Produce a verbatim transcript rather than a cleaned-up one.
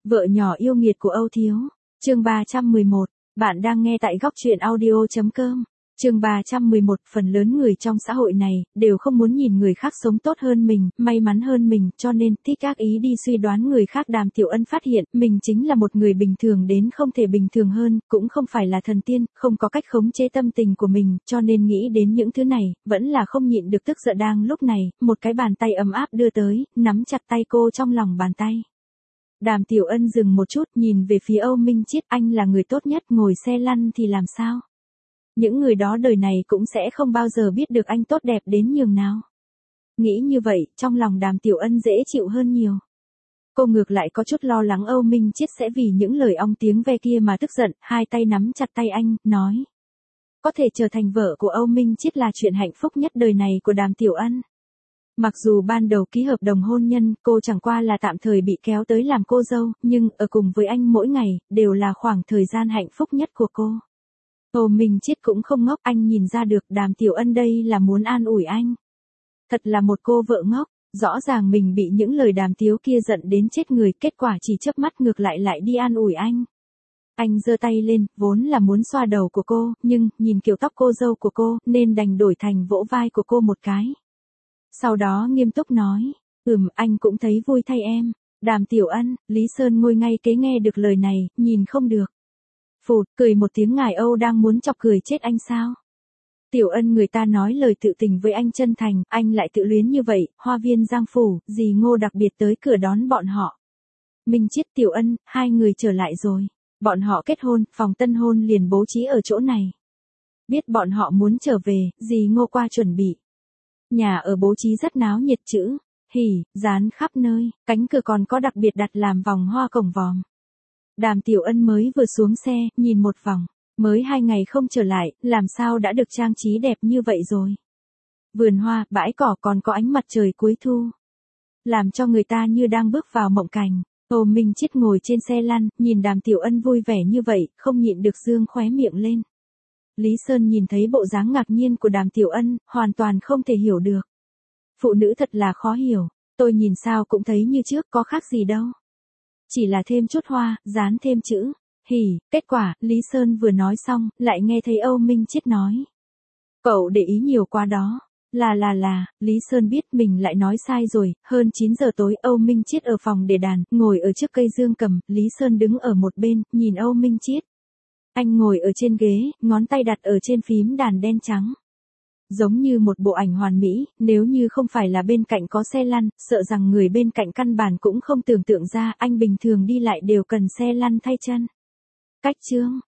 Vợ nhỏ yêu nghiệt của Âu Thiếu. Chương ba trăm mười một. Bạn đang nghe tại góc truyện audio chấm com. Chương ba trăm mười một. Phần lớn người trong xã hội này đều không muốn nhìn người khác sống tốt hơn mình, may mắn hơn mình, cho nên thích ác ý đi suy đoán người khác. Đàm Tiểu Ân phát hiện mình chính là một người bình thường đến không thể bình thường hơn, cũng không phải là thần tiên, không có cách khống chế tâm tình của mình, cho nên nghĩ đến những thứ này, vẫn là không nhịn được tức giận. Đang lúc này, một cái bàn tay ấm áp đưa tới, nắm chặt tay cô trong lòng bàn tay. Đàm Tiểu Ân dừng một chút, nhìn về phía Âu Minh Chiết. Anh là người tốt nhất, ngồi xe lăn thì làm sao? Những người đó đời này cũng sẽ không bao giờ biết được anh tốt đẹp đến nhường nào. Nghĩ như vậy, trong lòng Đàm Tiểu Ân dễ chịu hơn nhiều. Cô ngược lại có chút lo lắng Âu Minh Chiết sẽ vì những lời ong tiếng ve kia mà tức giận, hai tay nắm chặt tay anh, nói. Có thể trở thành vợ của Âu Minh Chiết là chuyện hạnh phúc nhất đời này của Đàm Tiểu Ân. Mặc dù ban đầu ký hợp đồng hôn nhân, cô chẳng qua là tạm thời bị kéo tới làm cô dâu, nhưng ở cùng với anh mỗi ngày, đều là khoảng thời gian hạnh phúc nhất của cô. Âu Minh Chiết cũng không ngốc, anh nhìn ra được Đàm Tiểu Ân đây là muốn an ủi anh. Thật là một cô vợ ngốc, rõ ràng mình bị những lời Đàm Tiếu kia giận đến chết người, kết quả chỉ chớp mắt ngược lại lại đi an ủi anh. Anh giơ tay lên, vốn là muốn xoa đầu của cô, nhưng, nhìn kiểu tóc cô dâu của cô, nên đành đổi thành vỗ vai của cô một cái. Sau đó nghiêm túc nói, ừm, anh cũng thấy vui thay em. Đàm Tiểu Ân, Lý Sơn ngồi ngay kế nghe được lời này, nhìn không được. Phụt, cười một tiếng. Ngài Âu đang muốn chọc cười chết anh sao? Tiểu Ân, người ta nói lời tự tình với anh chân thành, anh lại tự luyến như vậy. Hoa viên Giang Phủ, dì Ngô đặc biệt tới cửa đón bọn họ. Minh Chiết, Tiểu Ân, hai người trở lại rồi. Bọn họ kết hôn, phòng tân hôn liền bố trí ở chỗ này. Biết bọn họ muốn trở về, dì Ngô qua chuẩn bị. Nhà ở bố trí rất náo nhiệt, chữ hỉ dán khắp nơi, cánh cửa còn có đặc biệt đặt làm vòng hoa cổng vòm. Đàm Tiểu Ân mới vừa xuống xe, nhìn một vòng, mới hai ngày không trở lại, làm sao đã được trang trí đẹp như vậy rồi. Vườn hoa, bãi cỏ còn có ánh mặt trời cuối thu, làm cho người ta như đang bước vào mộng cảnh. Âu Minh Chiết ngồi trên xe lăn, nhìn Đàm Tiểu Ân vui vẻ như vậy, không nhịn được dương khóe miệng lên. Lý Sơn nhìn thấy bộ dáng ngạc nhiên của Đàm Tiểu Ân, hoàn toàn không thể hiểu được. Phụ nữ thật là khó hiểu, tôi nhìn sao cũng thấy như trước, có khác gì đâu. Chỉ là thêm chút hoa, dán thêm chữ hỉ. Kết quả, Lý Sơn vừa nói xong, lại nghe thấy Âu Minh Chiết nói. Cậu để ý nhiều quá đó. Là là là, Lý Sơn biết mình lại nói sai rồi. Hơn chín giờ tối, Âu Minh Chiết ở phòng để đàn, ngồi ở trước cây dương cầm, Lý Sơn đứng ở một bên, nhìn Âu Minh Chiết. Anh ngồi ở trên ghế, ngón tay đặt ở trên phím đàn đen trắng. Giống như một bộ ảnh hoàn mỹ, nếu như không phải là bên cạnh có xe lăn, sợ rằng người bên cạnh căn bản cũng không tưởng tượng ra anh bình thường đi lại đều cần xe lăn thay chân. Cách chương,